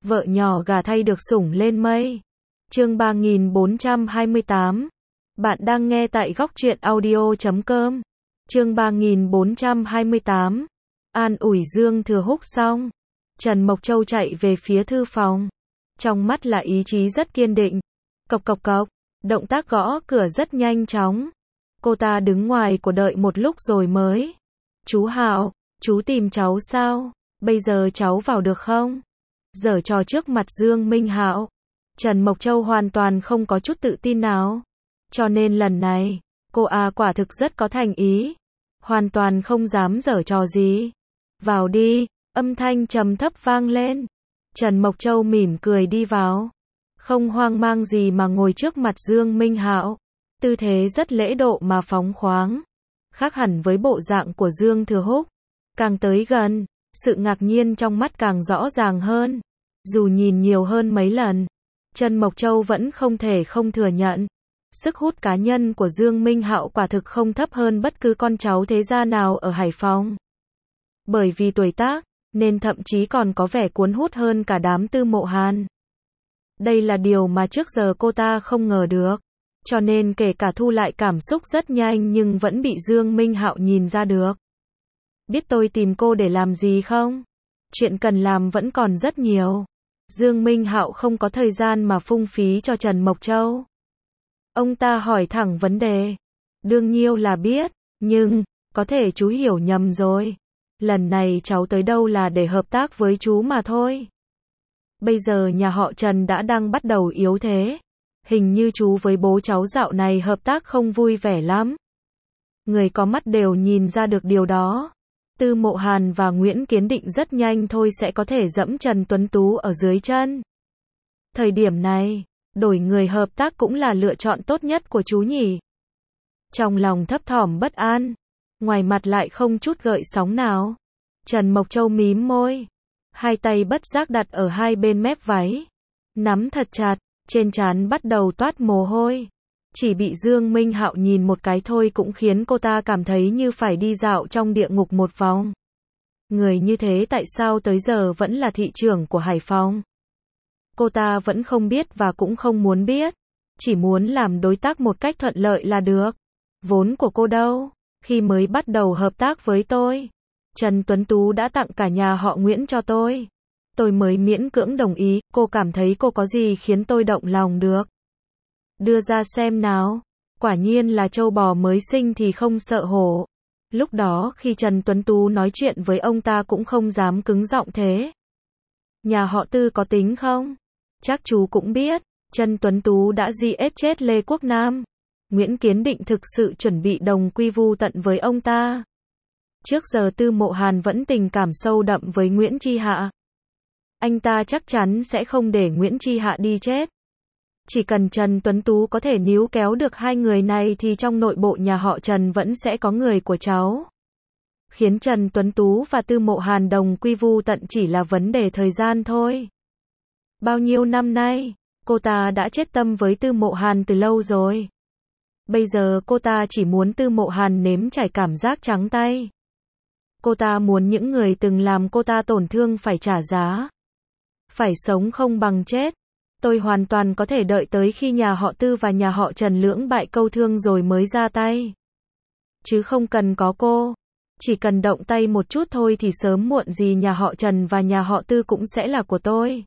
Vợ nhỏ gà thay được sủng lên mây. Chương 3428. Bạn đang nghe tại góc truyện audio.com. Chương 3428. An ủi Dương Thừa Húc xong, Trần Mộc Châu chạy về phía thư phòng. Trong mắt là ý chí rất kiên định. Cộc cộc cộc, động tác gõ cửa rất nhanh chóng. Cô ta đứng ngoài của đợi một lúc rồi mới. Chú Hạo, chú tìm cháu sao? Bây giờ cháu vào được không? Giở trò trước mặt Dương Minh Hạo. Trần Mộc Châu hoàn toàn không có chút tự tin nào. Cho nên lần này, cô quả thực rất có thành ý. Hoàn toàn không dám giở trò gì. Vào đi, âm thanh trầm thấp vang lên. Trần Mộc Châu mỉm cười đi vào. Không hoang mang gì mà ngồi trước mặt Dương Minh Hạo. Tư thế rất lễ độ mà phóng khoáng. Khác hẳn với bộ dạng của Dương Thừa Húc. Càng tới gần, sự ngạc nhiên trong mắt càng rõ ràng hơn. Dù nhìn nhiều hơn mấy lần, Trần Mộc Châu vẫn không thể không thừa nhận. Sức hút cá nhân của Dương Minh Hạo quả thực không thấp hơn bất cứ con cháu thế gia nào ở Hải Phòng. Bởi vì tuổi tác, nên thậm chí còn có vẻ cuốn hút hơn cả đám Tư Mộ Hàn. Đây là điều mà trước giờ cô ta không ngờ được. Cho nên kể cả thu lại cảm xúc rất nhanh nhưng vẫn bị Dương Minh Hạo nhìn ra được. Biết tôi tìm cô để làm gì không? Chuyện cần làm vẫn còn rất nhiều. Dương Minh Hạo không có thời gian mà phung phí cho Trần Mộc Châu. Ông ta hỏi thẳng vấn đề. Đương nhiêu là biết, nhưng, có thể chú hiểu nhầm rồi. Lần này cháu tới đâu là để hợp tác với chú mà thôi. Bây giờ nhà họ Trần đã đang bắt đầu yếu thế. Hình như chú với bố cháu dạo này hợp tác không vui vẻ lắm. Người có mắt đều nhìn ra được điều đó. Tư Mộ Hàn và Nguyễn Kiến Định rất nhanh thôi sẽ có thể dẫm Trần Tuấn Tú ở dưới chân. Thời điểm này, đổi người hợp tác cũng là lựa chọn tốt nhất của chú nhỉ. Trong lòng thấp thỏm bất an, ngoài mặt lại không chút gợn sóng nào. Trần Mộc Châu mím môi, hai tay bất giác đặt ở hai bên mép váy, nắm thật chặt, trên trán bắt đầu toát mồ hôi. Chỉ bị Dương Minh Hạo nhìn một cái thôi cũng khiến cô ta cảm thấy như phải đi dạo trong địa ngục một vòng. Người như thế tại sao tới giờ vẫn là thị trưởng của Hải Phòng? Cô ta vẫn không biết và cũng không muốn biết. Chỉ muốn làm đối tác một cách thuận lợi là được. Vốn của cô đâu? Khi mới bắt đầu hợp tác với tôi, Trần Tuấn Tú đã tặng cả nhà họ Nguyễn cho tôi. Tôi mới miễn cưỡng đồng ý. Cô cảm thấy cô có gì khiến tôi động lòng được? Đưa ra xem nào. Quả nhiên là trâu bò mới sinh thì không sợ hổ. Lúc đó khi Trần Tuấn Tú nói chuyện với ông ta cũng không dám cứng giọng thế. Nhà họ Tư có tính không? Chắc chú cũng biết, Trần Tuấn Tú đã giết chết Lê Quốc Nam. Nguyễn Kiến Định thực sự chuẩn bị đồng quy vu tận với ông ta. Trước giờ Tư Mộ Hàn vẫn tình cảm sâu đậm với Nguyễn Chi Hạ. Anh ta chắc chắn sẽ không để Nguyễn Chi Hạ đi chết. Chỉ cần Trần Tuấn Tú có thể níu kéo được hai người này thì trong nội bộ nhà họ Trần vẫn sẽ có người của cháu. Khiến Trần Tuấn Tú và Tư Mộ Hàn đồng quy vu tận chỉ là vấn đề thời gian thôi. Bao nhiêu năm nay, cô ta đã chết tâm với Tư Mộ Hàn từ lâu rồi. Bây giờ cô ta chỉ muốn Tư Mộ Hàn nếm trải cảm giác trắng tay. Cô ta muốn những người từng làm cô ta tổn thương phải trả giá. Phải sống không bằng chết. Tôi hoàn toàn có thể đợi tới khi nhà họ Tư và nhà họ Trần lưỡng bại câu thương rồi mới ra tay. Chứ không cần có cô. Chỉ cần động tay một chút thôi thì sớm muộn gì nhà họ Trần và nhà họ Tư cũng sẽ là của tôi.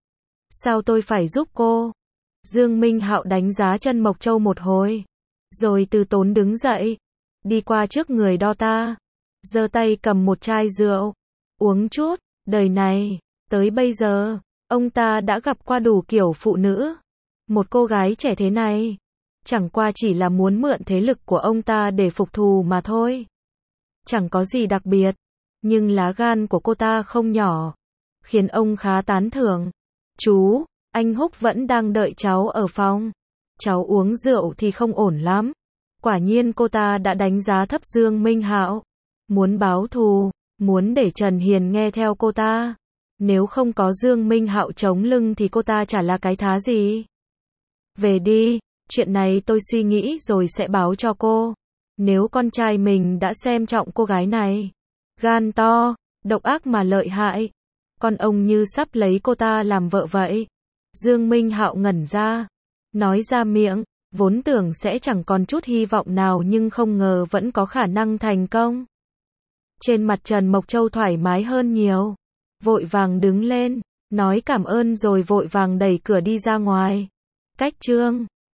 Sao tôi phải giúp cô? Dương Minh Hạo đánh giá Trần Mộc Châu một hồi. Rồi từ tốn đứng dậy. Đi qua trước người đo ta. Giơ tay cầm một chai rượu. Uống chút. Đời này, tới bây giờ, ông ta đã gặp qua đủ kiểu phụ nữ. Một cô gái trẻ thế này, chẳng qua chỉ là muốn mượn thế lực của ông ta để phục thù mà thôi. Chẳng có gì đặc biệt, nhưng lá gan của cô ta không nhỏ, khiến ông khá tán thưởng. Chú, anh Húc vẫn đang đợi cháu ở phòng. Cháu uống rượu thì không ổn lắm. Quả nhiên cô ta đã đánh giá thấp Dương Minh Hạo. Muốn báo thù, muốn để Trần Hiền nghe theo cô ta. Nếu không có Dương Minh Hạo chống lưng thì cô ta chả là cái thá gì. Về đi, chuyện này tôi suy nghĩ rồi sẽ báo cho cô. Nếu con trai mình đã xem trọng cô gái này, gan to, độc ác mà lợi hại, con ông như sắp lấy cô ta làm vợ vậy. Dương Minh Hạo ngẩn ra, nói ra miệng, vốn tưởng sẽ chẳng còn chút hy vọng nào nhưng không ngờ vẫn có khả năng thành công. Trên mặt Trần Mộc Châu thoải mái hơn nhiều, vội vàng đứng lên, nói cảm ơn rồi vội vàng đẩy cửa đi ra ngoài. Cách Trương